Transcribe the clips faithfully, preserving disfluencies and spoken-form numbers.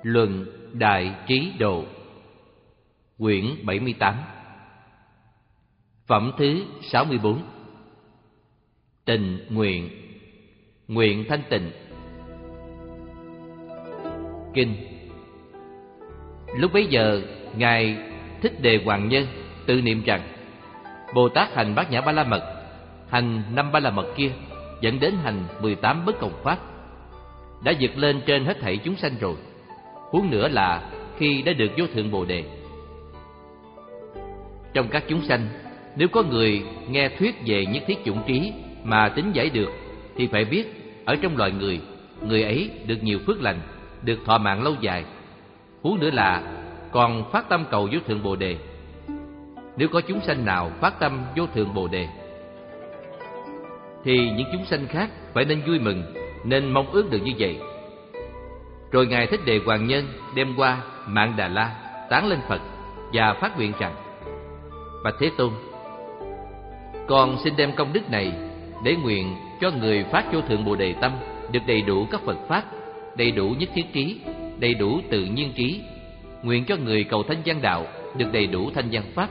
Luận Đại Trí Độ, quyển bảy mươi tám, phẩm thứ sáu mươi bốn. Tịnh nguyện, nguyện thanh tịnh. Kinh. Lúc bấy giờ, Ngài Thích Đề Hoàng Nhân tự niệm rằng: Bồ Tát hành Bát Nhã Ba La Mật, hành năm Ba La Mật kia, dẫn đến hành mười tám bất cộng pháp, đã vượt lên trên hết thảy chúng sanh rồi. Huống nữa là khi đã được vô thượng Bồ Đề. Trong các chúng sanh, nếu có người nghe thuyết về nhất thiết chủng trí mà tính giải được, thì phải biết ở trong loài người, người ấy được nhiều phước lành, được thọ mạng lâu dài. Huống nữa là còn phát tâm cầu vô thượng Bồ Đề. Nếu có chúng sanh nào phát tâm vô thượng Bồ Đề, thì những chúng sanh khác phải nên vui mừng, nên mong ước được như vậy. Rồi Ngài Thích Đề Hoàng Nhân đem qua Mạn Đà La tán lên Phật và phát nguyện rằng: Bạch Thế Tôn, con xin đem công đức này để nguyện cho người phát vô thượng Bồ Đề tâm được đầy đủ các Phật pháp, đầy đủ nhất thiết trí, đầy đủ tự nhiên trí. Nguyện cho người cầu thanh văn đạo được đầy đủ thanh văn pháp.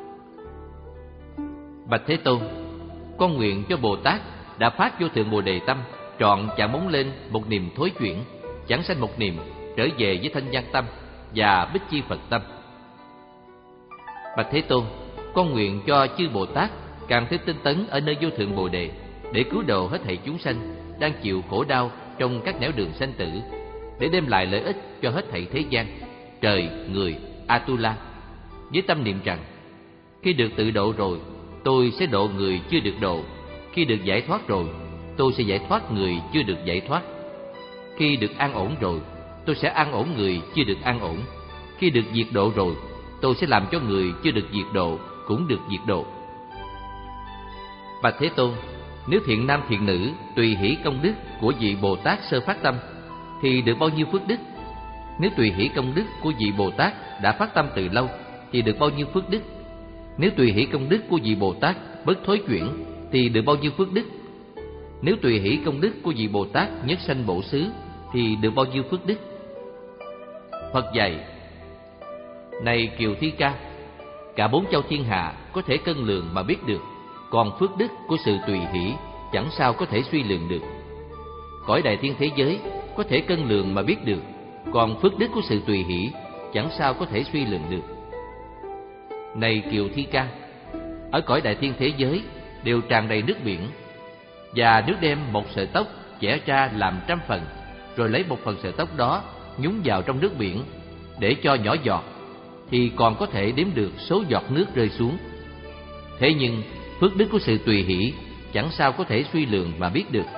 Bạch Thế Tôn, con nguyện cho Bồ Tát đã phát vô thượng Bồ Đề tâm, trọn chẳng bóng lên một niềm thối chuyển, chẳng sanh một niềm trở về với thanh văn tâm và bích chi Phật tâm. Bạch Thế Tôn, con nguyện cho chư Bồ Tát càng thêm tinh tấn ở nơi vô thượng Bồ Đề, để cứu độ hết thảy chúng sanh đang chịu khổ đau trong các nẻo đường sanh tử, để đem lại lợi ích cho hết thảy thế gian, trời, người, Atula, với tâm niệm rằng: Khi được tự độ rồi, tôi sẽ độ người chưa được độ. Khi được giải thoát rồi, tôi sẽ giải thoát người chưa được giải thoát. Khi được an ổn rồi, tôi sẽ an ổn người chưa được an ổn. Khi được diệt độ rồi, tôi sẽ làm cho người chưa được diệt độ cũng được diệt độ. Bạch Thế Tôn, nếu thiện nam thiện nữ tùy hỷ công đức của vị Bồ Tát sơ phát tâm, thì được bao nhiêu phước đức? Nếu tùy hỷ công đức của vị Bồ Tát đã phát tâm từ lâu, thì được bao nhiêu phước đức? Nếu tùy hỷ công đức của vị Bồ Tát bất thối chuyển, thì được bao nhiêu phước đức? Nếu tùy hỷ công đức của vị Bồ Tát nhất sanh bổ xứ, thì được bao nhiêu phước đức? Phật dạy: Này Kiều Thi Ca, cả bốn châu thiên hạ có thể cân lượng mà biết được, còn phước đức của sự tùy hỷ chẳng sao có thể suy lượng được. Cõi đại thiên thế giới có thể cân lượng mà biết được, còn phước đức của sự tùy hỷ chẳng sao có thể suy lượng được. Này Kiều Thi Ca, ở cõi đại thiên thế giới đều tràn đầy nước biển, và nếu đem một sợi tóc chẻ ra làm trăm phần, rồi lấy một phần sợi tóc đó nhúng vào trong nước biển để cho nhỏ giọt, thì còn có thể đếm được số giọt nước rơi xuống. Thế nhưng phước đức của sự tùy hỷ chẳng sao có thể suy lượng mà biết được.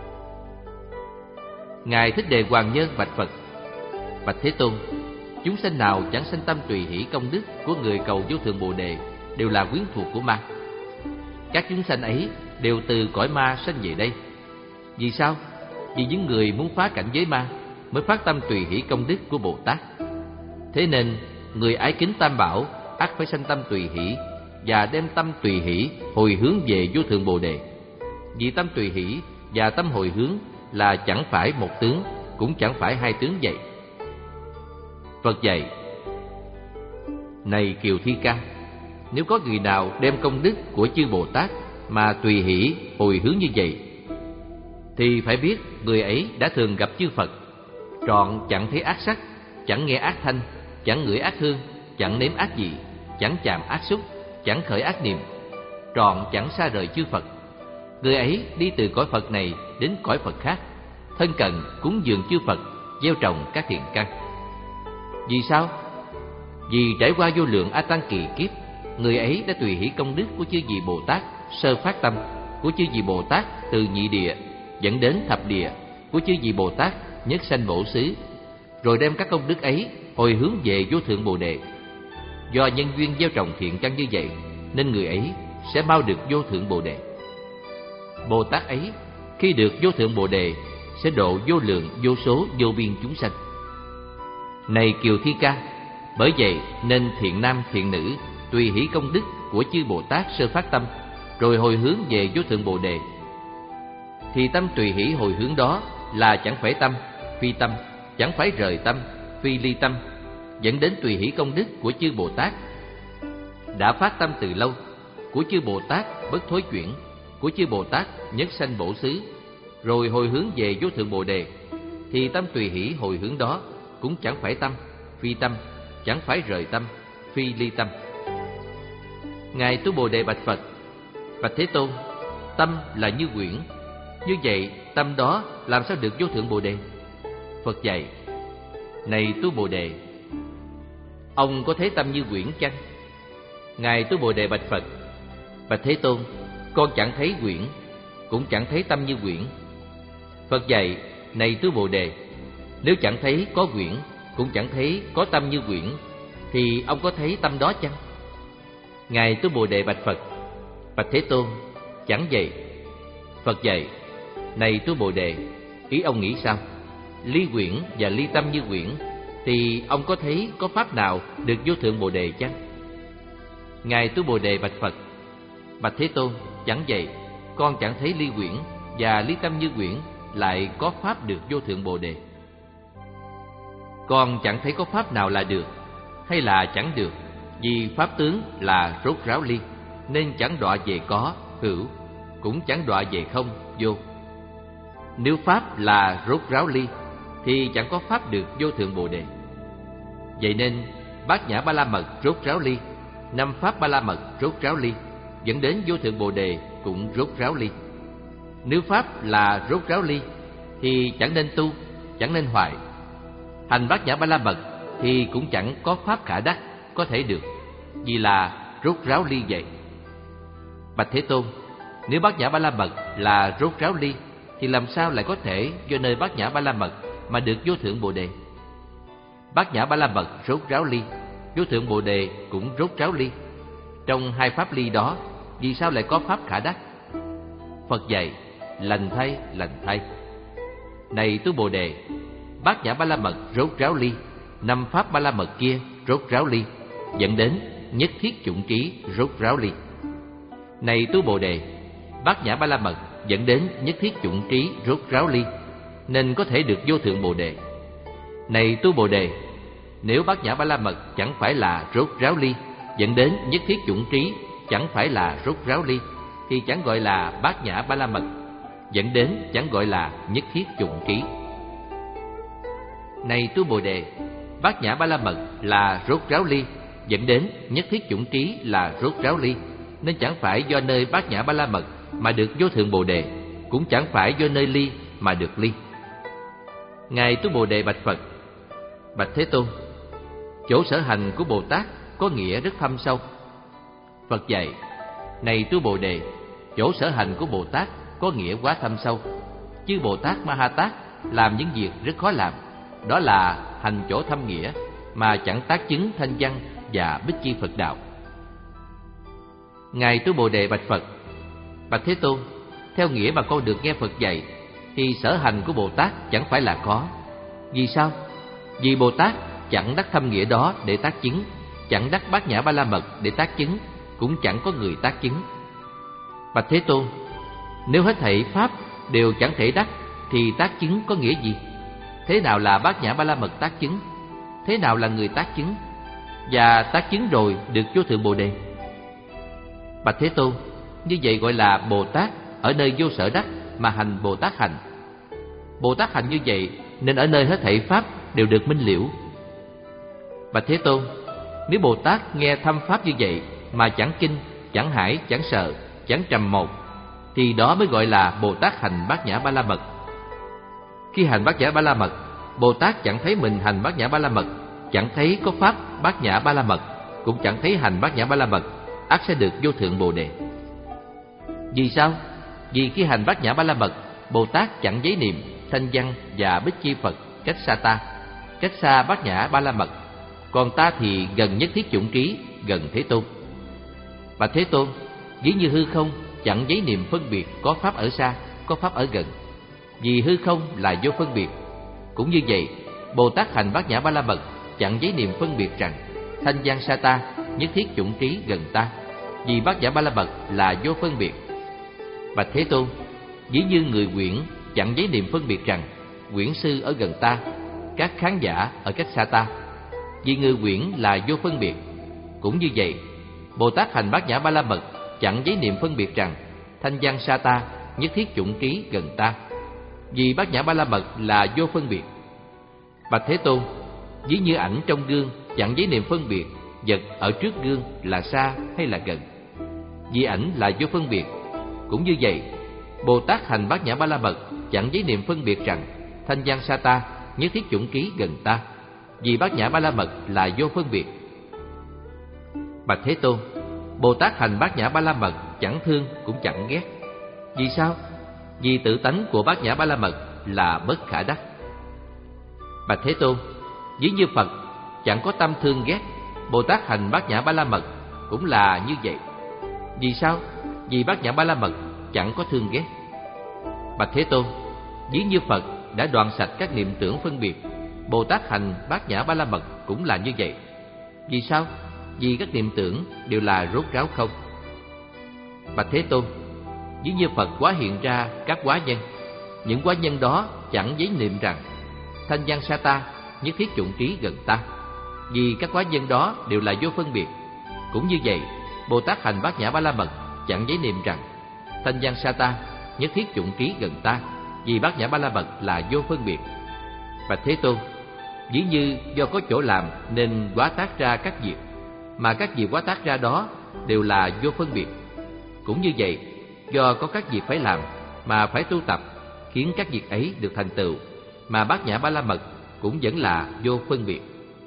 Ngài Thích Đề Hoàng Nhân bạch Phật: Bạch Thế Tôn, chúng sanh nào chẳng sanh tâm tùy hỷ công đức của người cầu vô thượng Bồ Đề đều là quyến thuộc của ma. Các chúng sanh ấy đều từ cõi ma sanh về đây. Vì sao? Vì những người muốn phá cảnh giới ma mới phát tâm tùy hỷ công đức của Bồ Tát. Thế nên người ái kính Tam Bảo ắt phải sanh tâm tùy hỷ, và đem tâm tùy hỷ hồi hướng về vô thượng Bồ Đề. Vì tâm tùy hỷ và tâm hồi hướng là chẳng phải một tướng, cũng chẳng phải hai tướng vậy. Phật dạy: Này Kiều Thi Ca, nếu có người nào đem công đức của chư Bồ Tát mà tùy hỷ hồi hướng như vậy, thì phải biết người ấy đã thường gặp chư Phật, trọn chẳng thấy ác sắc, chẳng nghe ác thanh, chẳng ngửi ác hương, chẳng nếm ác vị, chẳng chạm ác xúc, chẳng khởi ác niệm, trọn chẳng xa rời chư Phật. Người ấy đi từ cõi Phật này đến cõi Phật khác, thân cận cúng dường chư Phật, gieo trồng các thiện căn. Vì sao? Vì trải qua vô lượng A Tăng kỳ kiếp, người ấy đã tùy hỷ công đức của chư vị Bồ Tát sơ phát tâm, của chư vị Bồ Tát từ nhị địa dẫn đến thập địa, của chư vị Bồ Tát nhất sanh bổ xứ, rồi đem các công đức ấy hồi hướng về vô thượng Bồ Đề. Do nhân duyên gieo trồng thiện căn như vậy, nên người ấy sẽ mau được vô thượng Bồ Đề. Bồ Tát ấy khi được vô thượng Bồ Đề sẽ độ vô lượng vô số vô biên chúng sanh. Này Kiều Thi Ca, bởi vậy nên thiện nam thiện nữ tùy hỷ công đức của chư Bồ Tát sơ phát tâm, rồi hồi hướng về vô thượng Bồ Đề. Thì tâm tùy hỷ hồi hướng đó là chẳng phải tâm, phi tâm, chẳng phải rời tâm, phi ly tâm, dẫn đến tùy hỷ công đức của chư Bồ Tát đã phát tâm từ lâu, của chư Bồ Tát bất thối chuyển, của chư Bồ Tát nhất sanh bổ xứ, rồi hồi hướng về vô thượng Bồ Đề, thì tâm tùy hỷ hồi hướng đó cũng chẳng phải tâm phi tâm, chẳng phải rời tâm phi ly tâm. Ngài Tu Bồ Đề bạch Phật: Bạch Thế Tôn, tâm là như quyển, như vậy tâm đó làm sao được vô thượng Bồ Đề? Phật dạy: Này Tu Bồ Đề, ông có thấy tâm như quyển chăng? Ngài Tu Bồ Đề bạch Phật: Bạch Thế Tôn, con chẳng thấy quyển, cũng chẳng thấy tâm như quyển. Phật dạy: Này Tu Bồ Đề, nếu chẳng thấy có quyển, cũng chẳng thấy có tâm như quyển, thì ông có thấy tâm đó chăng? Ngài Tu Bồ Đề bạch Phật: Bạch Thế Tôn, chẳng vậy. Phật dạy: Này Tu Bồ Đề, ý ông nghĩ sao? Ly quyển và ly tâm như quyển, thì ông có thấy có pháp nào được vô thượng Bồ Đề chăng? Ngài Tu Bồ Đề bạch Phật: Bạch Thế Tôn, chẳng vậy. Con chẳng thấy ly quyển và ly tâm như quyển lại có pháp được vô thượng Bồ Đề. Con chẳng thấy có pháp nào là được hay là chẳng được, vì pháp tướng là rốt ráo ly, nên chẳng đọa về có, hữu, cũng chẳng đọa về không, vô. Nếu pháp là rốt ráo ly, thì chẳng có pháp được vô thượng Bồ Đề. Vậy nên bát nhã ba la mật rốt ráo ly, năm pháp ba la mật rốt ráo ly, dẫn đến vô thượng Bồ Đề cũng rốt ráo ly. Nếu pháp là rốt ráo ly, thì chẳng nên tu, chẳng nên hoại. Hành bát nhã ba la mật thì cũng chẳng có pháp khả đắc có thể được, vì là rốt ráo ly vậy. Bạch Thế Tôn, nếu bát nhã ba la mật là rốt ráo ly, thì làm sao lại có thể do nơi bát nhã ba la mật mà được vô thượng Bồ Đề? Bát nhã ba la mật rốt ráo ly, vô thượng Bồ Đề cũng rốt ráo ly. Trong hai pháp ly đó, vì sao lại có pháp khả đắc? Phật dạy: Lành thay, lành thay. Này Tu Bồ Đề, bát nhã ba la mật rốt ráo ly, năm pháp ba la mật kia rốt ráo ly, dẫn đến nhất thiết chủng trí rốt ráo ly. Này Tu Bồ Đề, bát nhã ba la mật dẫn đến nhất thiết chủng trí rốt ráo ly, nên có thể được vô thượng Bồ Đề. Này Tu Bồ Đề, nếu bát nhã ba la mật chẳng phải là rốt ráo ly, dẫn đến nhất thiết chủng trí chẳng phải là rốt ráo ly, thì chẳng gọi là bát nhã ba la mật, dẫn đến chẳng gọi là nhất thiết chủng trí. Này Tu Bồ Đề, bát nhã ba la mật là rốt ráo ly, dẫn đến nhất thiết chủng trí là rốt ráo ly, nên chẳng phải do nơi bát nhã ba la mật mà được vô thượng Bồ Đề, cũng chẳng phải do nơi ly mà được ly. Ngài Tu Bồ Đề bạch Phật: Bạch Thế Tôn, chỗ sở hành của Bồ Tát có nghĩa rất thâm sâu. Phật dạy: Này Tu Bồ Đề, chỗ sở hành của Bồ Tát có nghĩa quá thâm sâu. Chư Bồ Tát Ma Ha Tát làm những việc rất khó làm, đó là hành chỗ thâm nghĩa mà chẳng tác chứng thanh văn và bích chi Phật đạo. Ngài Tu Bồ Đề bạch Phật: Bạch Thế Tôn, theo nghĩa mà con được nghe Phật dạy, thì sở hành của Bồ Tát chẳng phải là khó. Vì sao? Vì Bồ Tát chẳng đắc thâm nghĩa đó để tác chứng, chẳng đắc bát nhã ba la mật để tác chứng, cũng chẳng có người tác chứng. Bạch Thế Tôn, nếu hết thảy pháp đều chẳng thể đắc, thì tác chứng có nghĩa gì? Thế nào là bát nhã ba la mật tác chứng? Thế nào là người tác chứng? Và tác chứng rồi được vô thượng Bồ Đề? Bạch Thế Tôn, như vậy gọi là Bồ Tát ở nơi vô sở đắc mà hành Bồ Tát hành. Bồ Tát hành như vậy nên ở nơi hết thảy pháp đều được minh liễu. Bạch Thế Tôn, nếu Bồ Tát nghe thâm pháp như vậy mà chẳng kinh, chẳng hải, chẳng sợ, chẳng trầm một, thì đó mới gọi là Bồ Tát hành bát nhã ba la mật. Khi hành bát nhã ba la mật, Bồ Tát chẳng thấy mình hành bát nhã ba la mật, chẳng thấy có pháp bát nhã ba la mật, cũng chẳng thấy hành bát nhã ba la mật, ắt sẽ được vô thượng Bồ Đề. Vì sao? Vì khi hành bát nhã ba la mật, Bồ Tát chẳng giấy niệm thanh văn và bích chi Phật cách xa ta, cách xa bát nhã ba la mật, còn ta thì gần nhất thiết chủng trí, gần Thế Tôn. Bạch Thế Tôn, ví như hư không chẳng giấy niệm phân biệt có pháp ở xa, có pháp ở gần, vì hư không là vô phân biệt. Cũng như vậy, Bồ Tát hành bát nhã ba la mật chẳng giấy niệm phân biệt rằng thanh văn xa ta, nhất thiết chủng trí gần ta, vì bát nhã ba la mật là vô phân biệt. Bạch Thế Tôn, ví như người quyển chẳng giấy niệm phân biệt rằng quyển sư ở gần ta, các khán giả ở cách xa ta. Vì người quyển là vô phân biệt. Cũng như vậy, Bồ Tát hành Bát Nhã Ba La Mật chẳng giấy niệm phân biệt rằng thanh văn xa ta, nhất thiết chủng ký gần ta. Vì Bát Nhã Ba La Mật là vô phân biệt. Bạch Thế Tôn, ví như ảnh trong gương chẳng giấy niệm phân biệt vật ở trước gương là xa hay là gần. Vì ảnh là vô phân biệt. Cũng như vậy, Bồ Tát hành Bát Nhã Ba La Mật chẳng giấy niệm phân biệt rằng thanh văn xa ta, nhất thiết chủng ký gần ta. Vì Bát Nhã Ba La Mật là vô phân biệt. Bạch Thế Tôn, Bồ Tát hành Bát Nhã Ba La Mật chẳng thương cũng chẳng ghét. Vì sao? Vì tự tánh của Bát Nhã Ba La Mật là bất khả đắc. Bạch Thế Tôn, ví như Phật chẳng có tâm thương ghét, Bồ Tát hành Bát Nhã Ba La Mật cũng là như vậy. Vì sao? Vì Bát Nhã Ba La Mật chẳng có thương ghét. Bạch Thế Tôn, ví như Phật đã đoạn sạch các niệm tưởng phân biệt, Bồ Tát hành Bát Nhã Ba La Mật cũng là như vậy. Vì sao? Vì các niệm tưởng đều là rốt ráo không. Bạch Thế Tôn, ví như Phật hóa hiện ra các hóa nhân, những hóa nhân đó chẳng giấy niệm rằng thanh văn xa ta, nhất thiết chủng ký gần ta. Vì các hóa nhân đó đều là vô phân biệt. Cũng như vậy, Bồ Tát hành Bát Nhã Ba La Mật chẳng giấy niệm rằng thanh văn xa ta, nhất thiết chủng ký gần ta. Vì Bát Nhã Ba La Mật là vô phân biệt. Bạch Thế Tôn, ví như do có chỗ làm nên hóa tác ra các việc, mà các việc hóa tác ra đó đều là vô phân biệt. Cũng như vậy, do có các việc phải làm mà phải tu tập, khiến các việc ấy được thành tựu, mà Bát Nhã Ba La Mật cũng vẫn là vô phân biệt.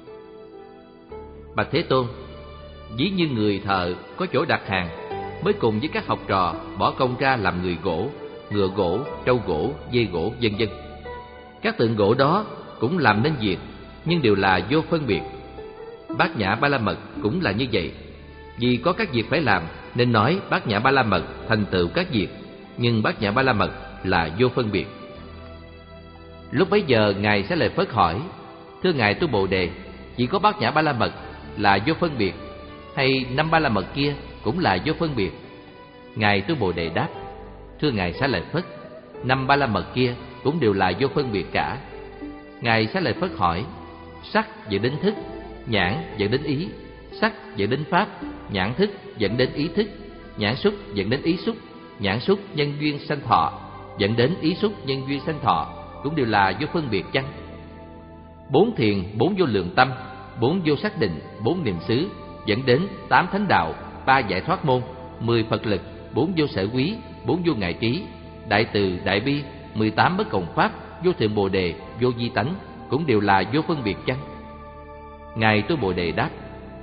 Bạch Thế Tôn, ví như người thợ có chỗ đặt hàng, mới cùng với các học trò bỏ công ra làm người gỗ, ngựa gỗ, trâu gỗ, dê gỗ, vân vân. Các tượng gỗ đó cũng làm nên việc, nhưng đều là vô phân biệt. Bát Nhã Ba La Mật cũng là như vậy. Vì có các việc phải làm nên nói Bát Nhã Ba La Mật thành tựu các việc, nhưng Bát Nhã Ba La Mật là vô phân biệt. Lúc bấy giờ Ngài Xá Lợi Phất hỏi: thưa Ngài Tu Bồ Đề, chỉ có Bát Nhã Ba La Mật là vô phân biệt, hay năm Ba La Mật kia cũng là vô phân biệt? Ngài Tu Bồ Đề đáp: thưa Ngài Xá Lợi Phất, năm Ba La Mật kia cũng đều là vô phân biệt cả. Ngài Xá Lợi Phất hỏi: sắc dẫn đến thức, nhãn dẫn đến ý, sắc dẫn đến pháp, nhãn thức dẫn đến ý thức, nhãn xúc dẫn đến ý xúc, nhãn xúc nhân duyên sanh thọ dẫn đến ý xúc nhân duyên sanh thọ, cũng đều là vô phân biệt chăng? Bốn thiền, bốn vô lượng tâm, bốn vô xác định, bốn niệm xứ dẫn đến tám thánh đạo, ba giải thoát môn, mười Phật lực, bốn vô sở quý, bốn vô ngại trí, đại từ, đại bi, mười tám bất cộng pháp, vô thượng Bồ Đề, vô vi tánh, cũng đều là vô phân biệt chăng? Ngài Tu Bồ Đề đáp: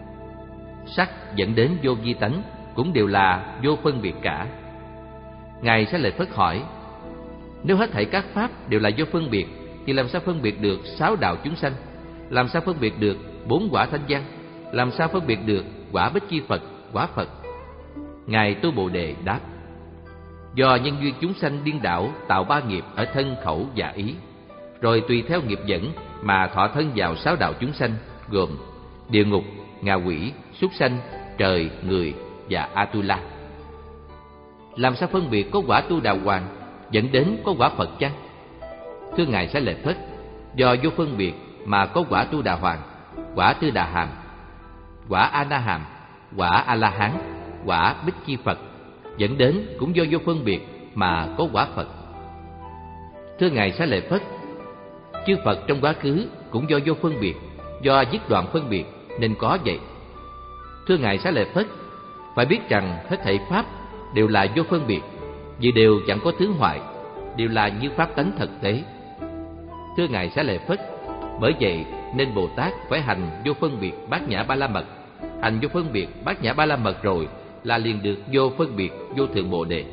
sắc dẫn đến vô vi tánh cũng đều là vô phân biệt cả. Ngài Xá Lợi Phất hỏi: nếu hết thảy các pháp đều là vô phân biệt, thì làm sao phân biệt được sáu đạo chúng sanh? Làm sao phân biệt được bốn quả thanh văn? Làm sao phân biệt được quả Bích Chi Phật, quả Phật? Ngài Tu Bồ Đề đáp: do nhân duyên chúng sanh điên đảo tạo ba nghiệp ở thân, khẩu và ý, rồi tùy theo nghiệp dẫn mà thọ thân vào sáu đạo chúng sanh, gồm địa ngục, ngạ quỷ, súc sanh, trời, người và Atula. Làm sao phân biệt có quả Tu Đà Hoàng dẫn đến có quả Phật chăng? Thưa Ngài Xá Lợi Phất, do vô phân biệt mà có quả Tu Đà Hoàng, quả Tư Đà Hàm, quả A Na Hàm, quả A La Hán, quả Bích Chi Phật, dẫn đến cũng do vô phân biệt mà có quả Phật. Thưa Ngài Xá Lợi Phất, chư Phật trong quá khứ cũng do vô phân biệt, do dứt đoạn phân biệt nên có vậy. Thưa Ngài Xá Lợi Phất, phải biết rằng hết thảy pháp đều là vô phân biệt, vì đều chẳng có tướng hoại, đều là như pháp tánh thực tế. Thưa Ngài Xá Lợi Phất, bởi vậy nên Bồ Tát phải hành vô phân biệt Bát Nhã Ba La Mật. Hành vô phân biệt Bát Nhã Ba La Mật rồi là liền được vô phân biệt vô thượng Bồ Đề.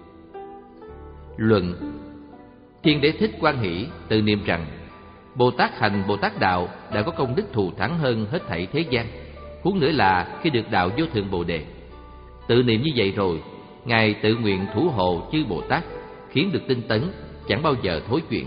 Luận: Thiên Đế Thích Quan Hỷ tự niệm rằng Bồ Tát hành Bồ Tát đạo đã có công đức thù thắng hơn hết thảy thế gian, huống nữa là khi được đạo vô thượng Bồ Đề. Tự niệm như vậy rồi, Ngài tự nguyện thủ hộ chư Bồ Tát, khiến được tinh tấn, chẳng bao giờ thối chuyển.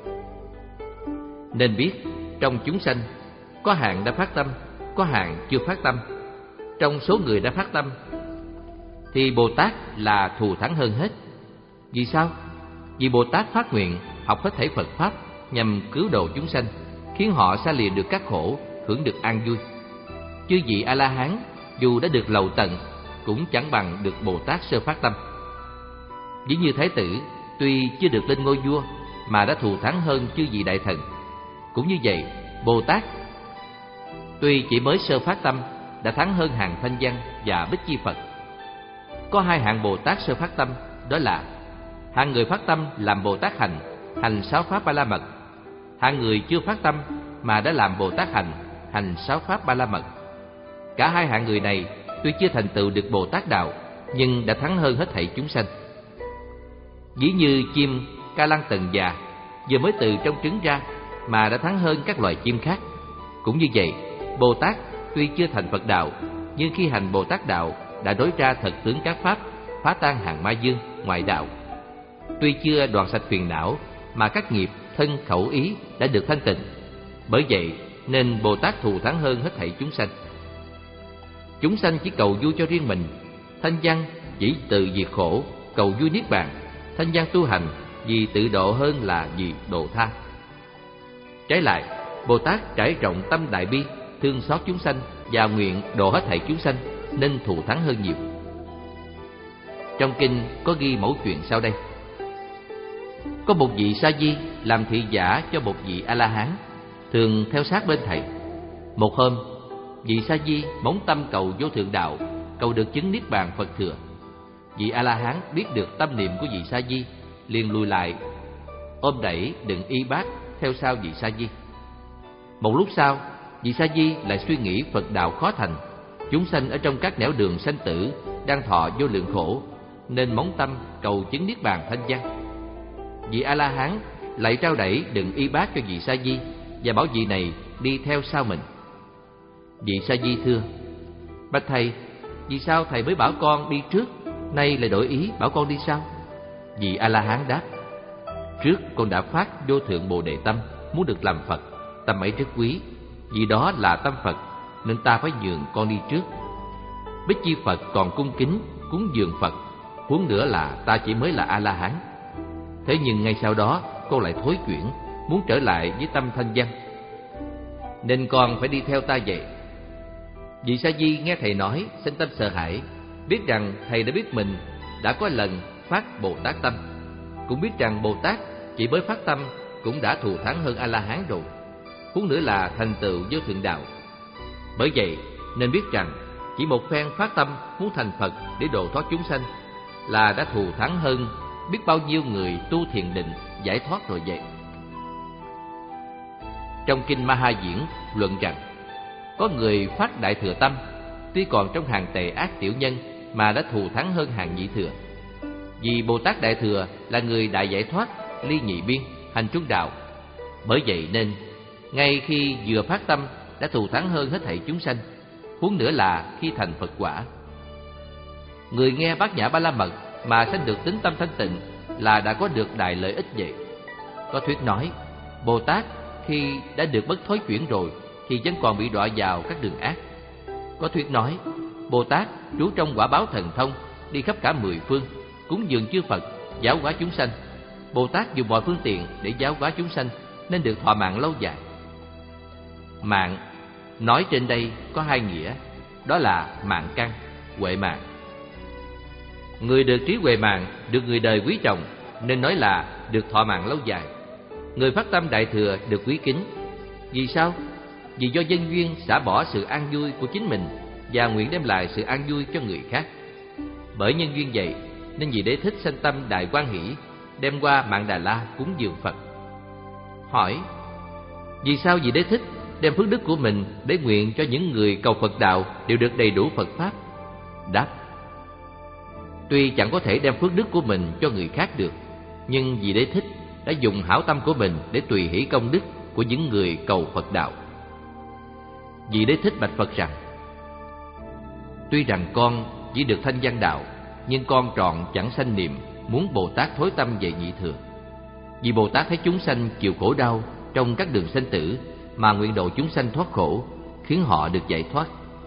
Nên biết, trong chúng sanh, có hạng đã phát tâm, có hạng chưa phát tâm. Trong số người đã phát tâm, thì Bồ Tát là thù thắng hơn hết. Vì sao? Vì Bồ Tát phát nguyện học hết thảy Phật Pháp nhằm cứu độ chúng sanh, khiến họ xa lìa được các khổ, hưởng được an vui. Chư vị A-la-hán dù đã được lầu tận cũng chẳng bằng được Bồ Tát sơ phát tâm. Ví như Thái tử tuy chưa được lên ngôi vua mà đã thù thắng hơn chư vị đại thần. Cũng như vậy, Bồ Tát tuy chỉ mới sơ phát tâm đã thắng hơn hàng Thanh Văn và Bích Chi Phật. Có hai hạng Bồ Tát sơ phát tâm, đó là hạng người phát tâm làm Bồ Tát hành, hành sáu pháp Ba La Mật. Hạng người chưa phát tâm mà đã làm Bồ Tát hành, hành sáu pháp Ba La Mật. Cả hai hạng người này tuy chưa thành tựu được Bồ Tát đạo, nhưng đã thắng hơn hết thảy chúng sanh. Ví như chim ca lăng tần già vừa mới từ trong trứng ra mà đã thắng hơn các loài chim khác. Cũng như vậy, Bồ Tát tuy chưa thành Phật đạo, nhưng khi hành Bồ Tát đạo đã đối ra thật tướng các pháp, phá tan hàng ma dương, ngoại đạo. Tuy chưa đoạn sạch phiền não mà các nghiệp thân khẩu ý đã được thanh tịnh. Bởi vậy nên Bồ Tát thù thắng hơn hết thảy chúng sanh. Chúng sanh chỉ cầu vui cho riêng mình, Thanh Văn chỉ từ diệt khổ, cầu vui niết bàn. Thanh Văn tu hành vì tự độ hơn là vì độ tha. Trái lại, Bồ Tát trải rộng tâm đại bi, thương xót chúng sanh và nguyện độ hết thảy chúng sanh, nên thù thắng hơn nhiều. Trong kinh có ghi mẫu chuyện sau đây. Có một vị sa di làm thị giả cho một vị A-la-hán, thường theo sát bên thầy. Một hôm, vị sa di móng tâm cầu vô thượng đạo, cầu được chứng niết bàn Phật thừa. Vị A-la-hán biết được tâm niệm của vị sa di, liền lùi lại, ôm đẩy đừng y bát theo sau vị sa di. Một lúc sau, vị sa di lại suy nghĩ Phật đạo khó thành, chúng sanh ở trong các nẻo đường sanh tử đang thọ vô lượng khổ, nên móng tâm cầu chứng niết bàn Thanh Văn. Vị A-la-hán lại trao đẩy đừng y bát cho vị sa di và bảo vị này đi theo sau mình. Vị sa di thưa: Bạch thầy, vì sao thầy mới bảo con đi trước, nay lại đổi ý bảo con đi sau? Vị A-la-hán đáp: Trước con đã phát vô thượng Bồ Đề tâm, muốn được làm Phật. Tâm ấy rất quý, vì đó là tâm Phật, nên ta phải nhường con đi trước. Bích Chi Phật còn cung kính cúng dường Phật, huống nữa là ta chỉ mới là A-la-hán. Thế nhưng ngay sau đó con lại thối chuyển, muốn trở lại với tâm Thanh Văn, nên con phải đi theo ta vậy. Vị sa di nghe thầy nói, sinh tâm sợ hãi, biết rằng thầy đã biết mình đã có lần phát Bồ Tát tâm, cũng biết rằng Bồ Tát chỉ mới phát tâm cũng đã thù thắng hơn A-la-hán rồi, huống nữa là thành tựu vô thượng đạo. Bởi vậy nên biết rằng chỉ một phen phát tâm muốn thành Phật để độ thoát chúng sanh là đã thù thắng hơn biết bao nhiêu người tu thiền định giải thoát rồi vậy. Trong kinh Ma Ha Diễn luận rằng, có người phát đại thừa tâm, tuy còn trong hàng tệ ác tiểu nhân mà đã thù thắng hơn hàng nhị thừa. Vì Bồ Tát đại thừa là người đại giải thoát, ly nhị biên, hành trung đạo. Bởi vậy nên ngay khi vừa phát tâm đã thù thắng hơn hết thảy chúng sanh, huống nữa là khi thành Phật quả. Người nghe Bát Nhã Ba La Mật mà sanh được tính tâm thanh tịnh là đã có được đại lợi ích vậy. Có thuyết nói, Bồ Tát khi đã được bất thối chuyển rồi thì vẫn còn bị đọa vào các đường ác. Có thuyết nói, Bồ Tát trú trong quả báo thần thông, đi khắp cả mười phương, cúng dường chư Phật, giáo hóa chúng sanh. Bồ Tát dùng mọi phương tiện để giáo hóa chúng sanh, nên được thọ mạng lâu dài. Mạng nói trên đây có hai nghĩa, đó là mạng căn, huệ mạng. Người được trí huệ mạng, được người đời quý trọng, nên nói là được thọ mạng lâu dài. Người phát tâm đại thừa được quý kính. Vì sao? Vì do nhân duyên xả bỏ sự an vui của chính mình và nguyện đem lại sự an vui cho người khác. Bởi nhân duyên vậy nên vị Đế Thích sanh tâm đại hoan hỷ, đem qua mạng Đà La cúng dường Phật. Hỏi: vì sao vị Đế Thích đem phước đức của mình để nguyện cho những người cầu Phật đạo đều được đầy đủ Phật pháp? Đáp: tuy chẳng có thể đem phước đức của mình cho người khác được, nhưng vị Đế Thích đã dùng hảo tâm của mình để tùy hỷ công đức của những người cầu Phật đạo. Vị Đế Thích bạch Phật rằng: tuy rằng con chỉ được thanh văn đạo, nhưng con trọn chẳng sanh niệm muốn Bồ Tát thối tâm về nhị thừa. Vì Bồ Tát thấy chúng sanh chịu khổ đau trong các đường sanh tử mà nguyện độ chúng sanh thoát khổ, khiến họ được giải thoát.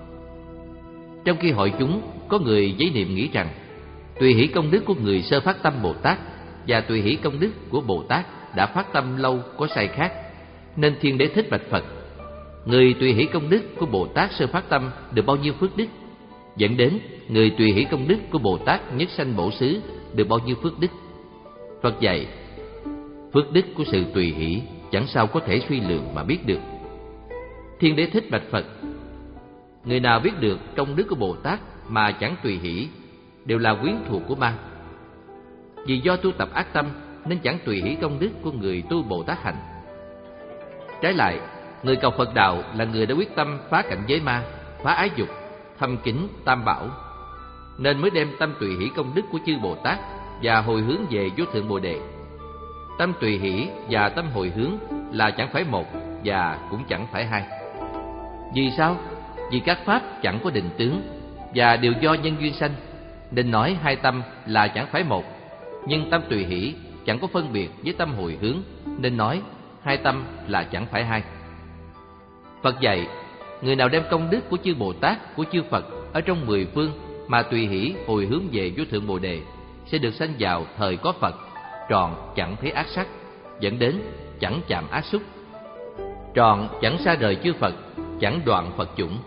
Trong khi hội chúng có người giấy niệm nghĩ rằng tùy hỷ công đức của người sơ phát tâm Bồ Tát và tùy hỷ công đức của Bồ Tát đã phát tâm lâu có sai khác, Nên Thiên Đế thích bạch Phật: người tùy hỷ công đức của Bồ Tát sơ phát tâm được bao nhiêu phước đức? Dẫn đến người tùy hỷ công đức của Bồ Tát nhất sanh bổ xứ được bao nhiêu phước đức? Phật dạy: phước đức của sự tùy hỷ chẳng sao có thể suy lượng mà biết được. Thiên Đế thích bạch Phật: người nào biết được công đức của Bồ Tát mà chẳng tùy hỷ đều là quyến thuộc của ma. Vì do tu tập ác tâm nên chẳng tùy hỷ công đức của người tu Bồ Tát hạnh. Trái lại, người cầu Phật đạo là người đã quyết tâm phá cảnh giới ma, phá ái dục, thâm kính tam bảo, nên mới đem tâm tùy hỷ công đức của chư Bồ Tát và hồi hướng về vô thượng Bồ Đề. Tâm tùy hỷ và tâm hồi hướng là chẳng phải một và cũng chẳng phải hai. Vì sao? Vì các pháp chẳng có định tướng và đều do nhân duyên sanh, nên nói hai tâm là chẳng phải một. Nhưng tâm tùy hỷ chẳng có phân biệt với tâm hồi hướng, nên nói hai tâm là chẳng phải hai. Phật dạy: người nào đem công đức của chư Bồ Tát, của chư Phật ở trong mười phương mà tùy hỷ hồi hướng về vô thượng Bồ Đề sẽ được sanh vào thời có Phật, trọn chẳng thấy ác sắc, dẫn đến chẳng chạm ác xúc, trọn chẳng xa rời chư Phật, chẳng đoạn Phật chủng.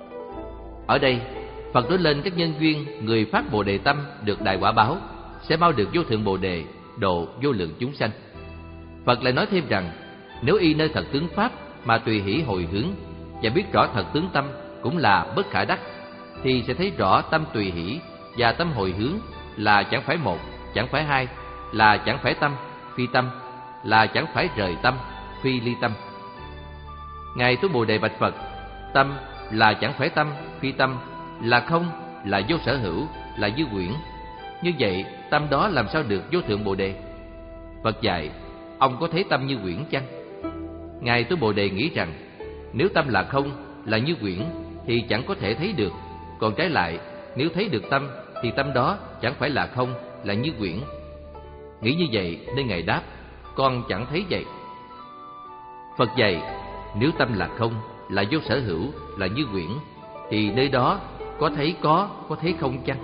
Ở đây, Phật nói lên các nhân duyên người phát Bồ Đề tâm được đại quả báo sẽ mau được vô thượng Bồ Đề, độ vô lượng chúng sanh. Phật lại nói thêm rằng nếu y nơi thật tướng pháp mà tùy hỷ hồi hướng và biết rõ thật tướng tâm cũng là bất khả đắc, thì sẽ thấy rõ tâm tùy hỷ và tâm hồi hướng là chẳng phải một, chẳng phải hai, là chẳng phải tâm, phi tâm, là chẳng phải rời tâm, phi ly tâm. Ngài Tu Bồ Đề bạch Phật: tâm là chẳng phải tâm, phi tâm, là không, là vô sở hữu, là dư quyển. Như vậy tâm đó làm sao được vô thượng Bồ Đề? Phật dạy: ông có thấy tâm như quyển chăng? Ngài Tu Bồ Đề nghĩ rằng nếu tâm là không, là như quyển thì chẳng có thể thấy được. Còn trái lại, nếu thấy được tâm thì tâm đó chẳng phải là không, là như quyển. Nghĩ như vậy nên Ngài đáp: con chẳng thấy vậy. Phật dạy: nếu tâm là không, là vô sở hữu, là như quyển, thì nơi đó có thấy có, có thấy không chăng?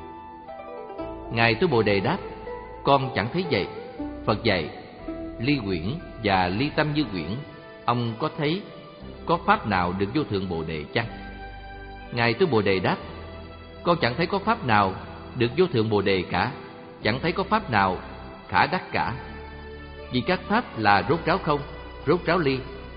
Ngài Tu Bồ Đề đáp: con chẳng thấy vậy. Phật dạy: ly quyển và ly tâm như quyển, ông có thấy có pháp nào được vô thượng Bồ Đề chăng? Ngài Tu Bồ Đề đáp: con chẳng thấy có pháp nào được vô thượng Bồ Đề cả, chẳng thấy có pháp nào khả đắc cả. Vì các pháp là rốt ráo không, rốt ráo ly,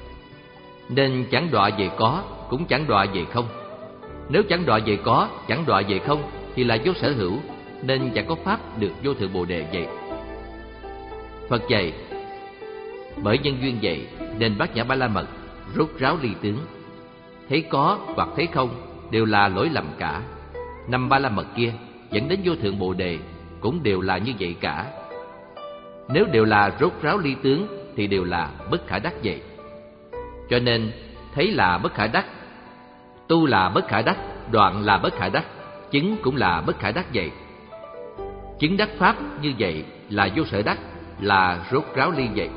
nên chẳng đọa về có, cũng chẳng đọa về không. Nếu chẳng đọa về có, chẳng đọa về không thì là vô sở hữu, nên chẳng có pháp được vô thượng Bồ Đề vậy. Phật dạy: bởi nhân duyên vậy nên Bát Nhã Ba La Mật rốt ráo ly tướng. Thấy có hoặc thấy không đều là lỗi lầm cả. Năm Ba La Mật kia dẫn đến vô thượng Bồ Đề cũng đều là như vậy cả. Nếu đều là rốt ráo ly tướng thì đều là bất khả đắc vậy. Cho nên thấy là bất khả đắc, tu là bất khả đắc, đoạn là bất khả đắc, chứng cũng là bất khả đắc vậy. Chứng đắc pháp như vậy là vô sở đắc, là rốt ráo ly vậy.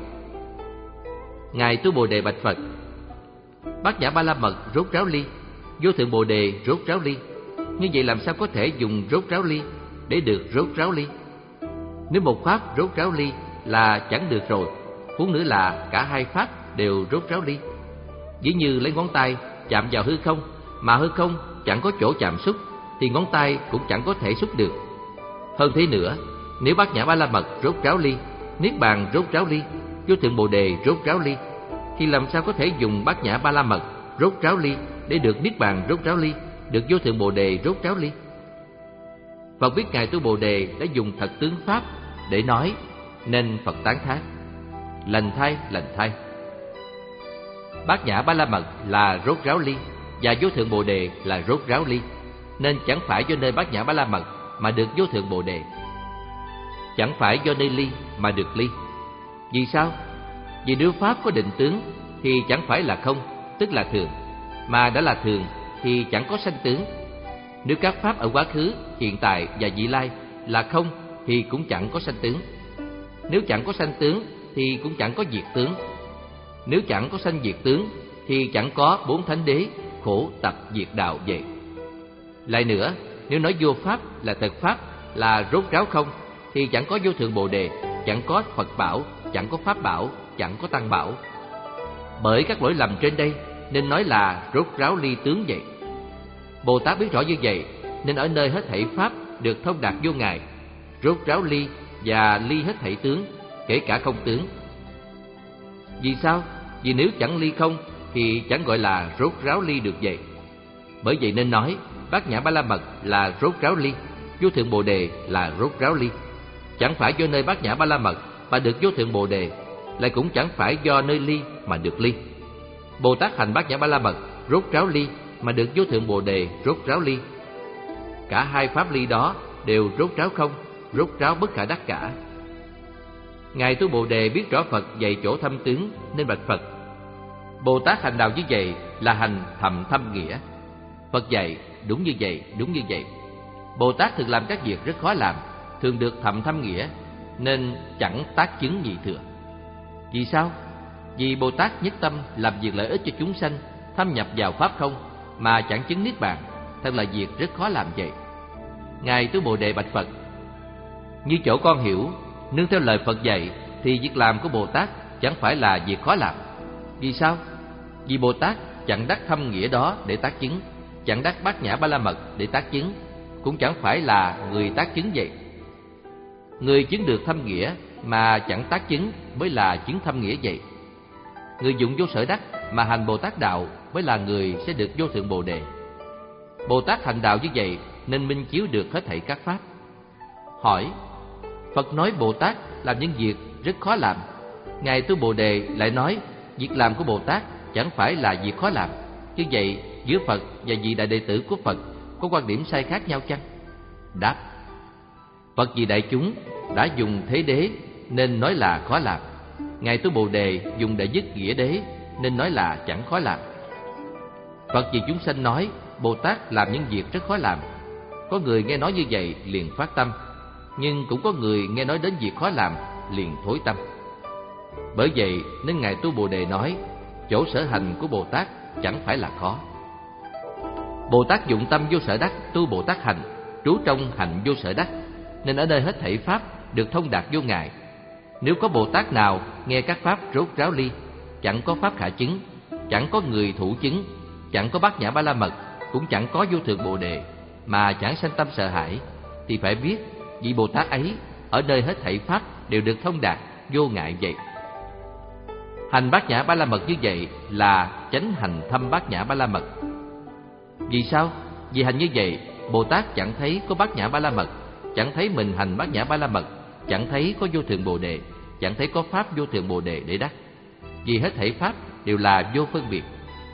Ngài Tu Bồ Đề bạch Phật: Bát Nhã Ba La Mật rốt ráo ly, vô thượng Bồ Đề rốt ráo ly. Như vậy làm sao có thể dùng rốt ráo ly để được rốt ráo ly? Nếu một pháp rốt ráo ly là chẳng được rồi, huống nữa là cả hai pháp đều rốt ráo ly. Ví như lấy ngón tay chạm vào hư không, mà hư không chẳng có chỗ chạm xúc, thì ngón tay cũng chẳng có thể xúc được. Hơn thế nữa, nếu Bát Nhã Ba La Mật rốt ráo ly, Niết Bàn rốt ráo ly, vô thượng Bồ Đề rốt ráo ly, thì làm sao có thể dùng Bát Nhã Ba La Mật rốt ráo ly để được Niết Bàn rốt ráo ly, được vô thượng Bồ Đề rốt ráo ly? Phật biết Ngài Tu Bồ Đề đã dùng thật tướng pháp để nói, nên Phật tán thán: lành thay, lành thay. Bát Nhã Ba La Mật là rốt ráo ly và vô thượng Bồ Đề là rốt ráo ly, nên chẳng phải do nơi Bát Nhã Ba La Mật mà được vô thượng Bồ Đề, chẳng phải do nơi ly mà được ly. Vì sao? Vì nếu pháp có định tướng thì chẳng phải là không, tức là thường, mà đã là thường thì chẳng có sanh tướng. Nếu các pháp ở quá khứ, hiện tại và vị lai là không thì cũng chẳng có sanh tướng. Nếu chẳng có sanh tướng thì cũng chẳng có diệt tướng. Nếu chẳng có sanh diệt tướng thì chẳng có bốn thánh đế khổ tập diệt đạo vậy. Lại nữa, nếu nói vô pháp là thật pháp, là rốt ráo không, thì chẳng có vô thượng Bồ Đề, chẳng có Phật bảo, chẳng có Pháp bảo, chẳng có Tăng bảo. Bởi các lỗi lầm trên đây nên nói là rốt ráo ly tướng vậy. Bồ Tát biết rõ như vậy nên ở nơi hết thảy pháp được thông đạt vô ngại, rốt ráo ly và ly hết thảy tướng, kể cả không tướng. Vì sao? Vì nếu chẳng ly không thì chẳng gọi là rốt ráo ly được vậy. Bởi vậy nên nói Bát Nhã Ba La Mật là rốt ráo ly, Vô Thượng Bồ Đề là rốt ráo ly. Chẳng phải do nơi Bát Nhã Ba La Mật mà được Vô Thượng Bồ Đề, lại cũng chẳng phải do nơi ly mà được ly. Bồ Tát hành Bát Nhã Ba La Mật rốt ráo ly mà được Vô Thượng Bồ Đề rốt ráo ly. Cả hai pháp ly đó đều rốt ráo không, rốt ráo bất khả đắc cả. Ngài Tu Bồ Đề biết rõ Phật dạy chỗ thâm tướng nên bạch Phật: Bồ Tát hành đạo như vậy là hành thầm thâm nghĩa. Phật dạy đúng như vậy, đúng như vậy. Bồ Tát thường làm các việc rất khó làm, thường được thầm thâm nghĩa, nên chẳng tác chứng nhị thừa. Vì sao? Vì Bồ Tát nhất tâm làm việc lợi ích cho chúng sanh, thâm nhập vào pháp không mà chẳng chứng niết bàn, thật là việc rất khó làm vậy. Ngài Tu Bồ Đề bạch Phật: Như chỗ con hiểu, nương theo lời Phật dạy thì việc làm của Bồ Tát chẳng phải là việc khó làm. Vì sao? Vì Bồ Tát chẳng đắc thâm nghĩa đó để tác chứng, chẳng đắc Bát Nhã Ba La Mật để tác chứng, cũng chẳng phải là người tác chứng vậy. Người chứng được thâm nghĩa mà chẳng tác chứng mới là chứng thâm nghĩa vậy. Người dụng vô sở đắc mà hành Bồ Tát đạo mới là người sẽ được Vô Thượng Bồ Đề. Bồ Tát hành đạo như vậy nên minh chiếu được hết thảy các pháp. Hỏi: Phật nói Bồ Tát làm những việc rất khó làm, Ngài Tu Bồ Đề lại nói việc làm của Bồ Tát chẳng phải là việc khó làm. Như vậy giữa Phật và vị đại đệ tử của Phật có quan điểm sai khác nhau chăng? Đáp: Phật vì đại chúng đã dùng thế đế nên nói là khó làm, Ngài Tu Bồ Đề dùng đệ nhất nghĩa đế nên nói là chẳng khó làm. Phật vì chúng sanh nói Bồ Tát làm những việc rất khó làm. Có người nghe nói như vậy liền phát tâm, nhưng cũng có người nghe nói đến việc khó làm liền thối tâm. Bởi vậy nên Ngài Tu Bồ Đề nói chỗ sở hành của Bồ Tát chẳng phải là khó. Bồ Tát dụng tâm vô sở đắc tu Bồ Tát hành, trú trong hành vô sở đắc, nên ở nơi hết thảy pháp được thông đạt vô ngại. Nếu có Bồ Tát nào nghe các pháp rốt ráo ly, chẳng có pháp khả chứng, chẳng có người thủ chứng, chẳng có Bát Nhã Ba La Mật, cũng chẳng có Vô Thượng Bồ Đề, mà chẳng sanh tâm sợ hãi, thì phải biết vị Bồ Tát ấy ở nơi hết thảy pháp đều được thông đạt vô ngại vậy. Hành Bát Nhã Ba La Mật như vậy là chánh hành thâm Bát Nhã Ba La Mật. Vì sao? Vì hành như vậy Bồ Tát chẳng thấy có Bát Nhã Ba La Mật, chẳng thấy mình hành Bát Nhã Ba La Mật, chẳng thấy có Vô Thượng Bồ Đề, chẳng thấy có pháp Vô Thượng Bồ Đề để đắc. Vì hết thảy pháp đều là vô phân biệt.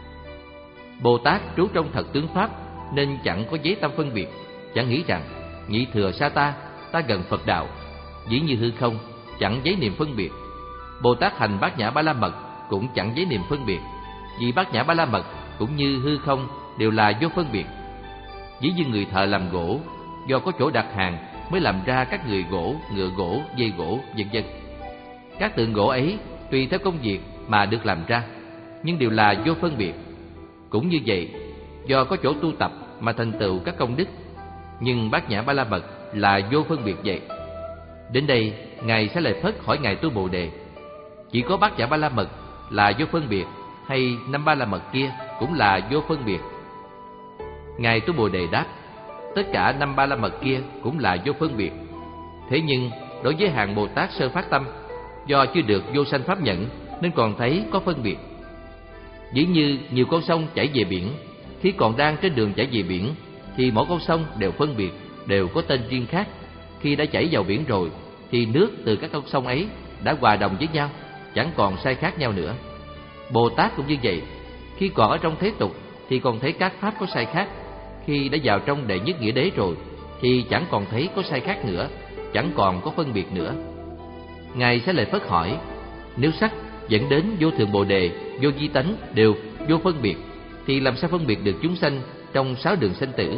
Bồ Tát trú trong thật tướng pháp nên chẳng có giấy tâm phân biệt, chẳng nghĩ rằng nhị thừa xa ta, ta gần Phật đạo, dĩ như hư không, chẳng giấy niệm phân biệt. Bồ Tát hành Bát Nhã Ba La Mật cũng chẳng giấy niệm phân biệt, vì Bát Nhã Ba La Mật cũng như hư không đều là vô phân biệt. Dĩ như người thợ làm gỗ, do có chỗ đặt hàng mới làm ra các người gỗ, ngựa gỗ, dây gỗ, vân vân. Các tượng gỗ ấy tùy theo công việc mà được làm ra, nhưng đều là vô phân biệt. Cũng như vậy, do có chỗ tu tập mà thành tựu các công đức, nhưng Bát Nhã Ba La Mật là vô phân biệt vậy. Đến đây, Ngài Xá Lợi Phất hỏi Ngài Tu Bồ Đề: Chỉ có Bát Nhã Ba La Mật là vô phân biệt, hay năm Ba La Mật kia cũng là vô phân biệt? Ngài Tu Bồ Đề đáp: Tất cả năm Ba La Mật kia cũng là vô phân biệt. Thế nhưng đối với hàng Bồ Tát sơ phát tâm, do chưa được vô sanh pháp nhận nên còn thấy có phân biệt. Dĩ như nhiều con sông chảy về biển, khi còn đang trên đường chảy về biển thì mỗi con sông đều phân biệt, đều có tên riêng khác. Khi đã chảy vào biển rồi thì nước từ các con sông ấy đã hòa đồng với nhau, chẳng còn sai khác nhau nữa. Bồ Tát cũng như vậy, khi còn ở trong thế tục thì còn thấy các pháp có sai khác, khi đã vào trong đệ nhất nghĩa đế rồi thì chẳng còn thấy có sai khác nữa, chẳng còn có phân biệt nữa. Ngài Xá Lợi Phất hỏi: Nếu sắc dẫn đến Vô Thượng Bồ Đề, vô vi tánh đều vô phân biệt, thì làm sao phân biệt được chúng sanh trong sáu đường sanh tử?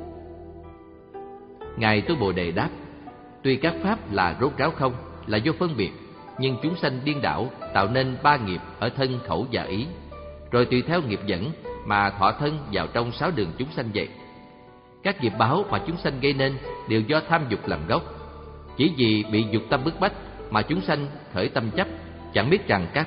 Ngài Tu Bồ Đề đáp: Tuy các pháp là rốt ráo không, là vô phân biệt, nhưng chúng sanh điên đảo tạo nên ba nghiệp ở thân, khẩu và ý, rồi tùy theo nghiệp dẫn mà thọ thân vào trong sáu đường chúng sanh vậy. Các nghiệp báo mà chúng sanh gây nên đều do tham dục làm gốc. Chỉ vì bị dục tâm bức bách mà chúng sanh khởi tâm chấp, chẳng biết rằng các pháp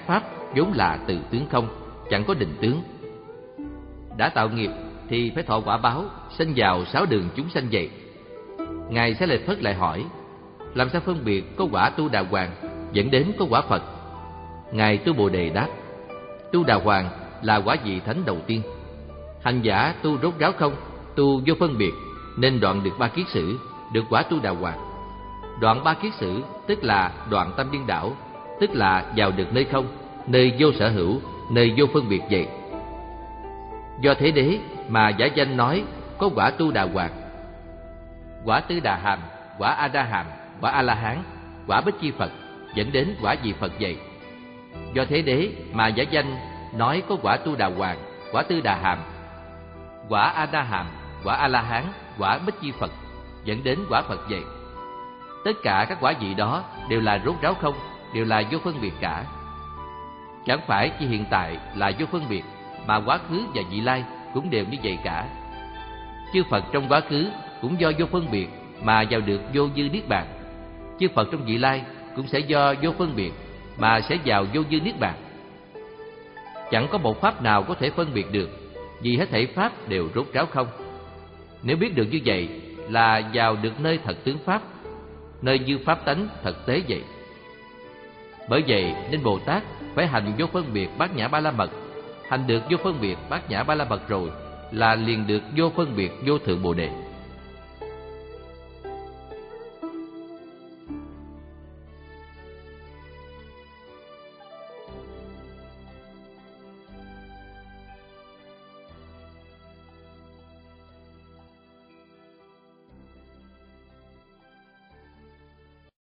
vốn là từ tướng không, chẳng có định tướng. Đã tạo nghiệp thì phải thọ quả báo, sinh vào sáu đường chúng sanh vậy. Ngài Xá Lợi Phất lại hỏi, làm sao phân biệt có quả Tu Đà Hoàng dẫn đến có quả Phật? Ngài Tu Bồ Đề đáp, Tu Đà Hoàng là quả vị thánh đầu tiên. Hành giả tu rốt ráo không, tu vô phân biệt, nên đoạn được ba kiết sử, được quả Tu Đà Hoàng. Đoạn ba kiết sử tức là đoạn tâm điên đảo, tức là vào được nơi không, nơi vô sở hữu, nơi vô phân biệt vậy. Do thế đế mà giả danh nói có quả Tu Đà Hoàng. Quả Tư Đà Hàm, quả A Đa Hàm, quả A La Hán, quả Bích Chi Phật dẫn đến quả vị Phật vậy. Do thế đế mà giả danh nói có quả Tu Đà Hoàng, quả Tư Đà Hàm, quả A Đa Hàm, quả A La Hán, quả Bích Chi Phật dẫn đến quả Phật vậy. Tất cả các quả vị đó đều là rốt ráo không, đều là vô phân biệt cả. Chẳng phải chỉ hiện tại là vô phân biệt, mà quá khứ và vị lai cũng đều như vậy cả. Chư Phật trong quá khứ cũng do vô phân biệt mà vào được vô dư niết bàn. Chư Phật trong vị lai cũng sẽ do vô phân biệt mà sẽ vào vô dư niết bàn. Chẳng có một pháp nào có thể phân biệt được, vì hết thảy pháp đều rốt ráo không. Nếu biết được như vậy là vào được nơi thật tướng pháp, nơi như pháp tánh thực tế vậy. Bởi vậy nên Bồ Tát phải hành vô phân biệt bát nhã ba la mật. Hành được vô phân biệt bát nhã ba la mật rồi là liền được vô phân biệt vô thượng Bồ Đề.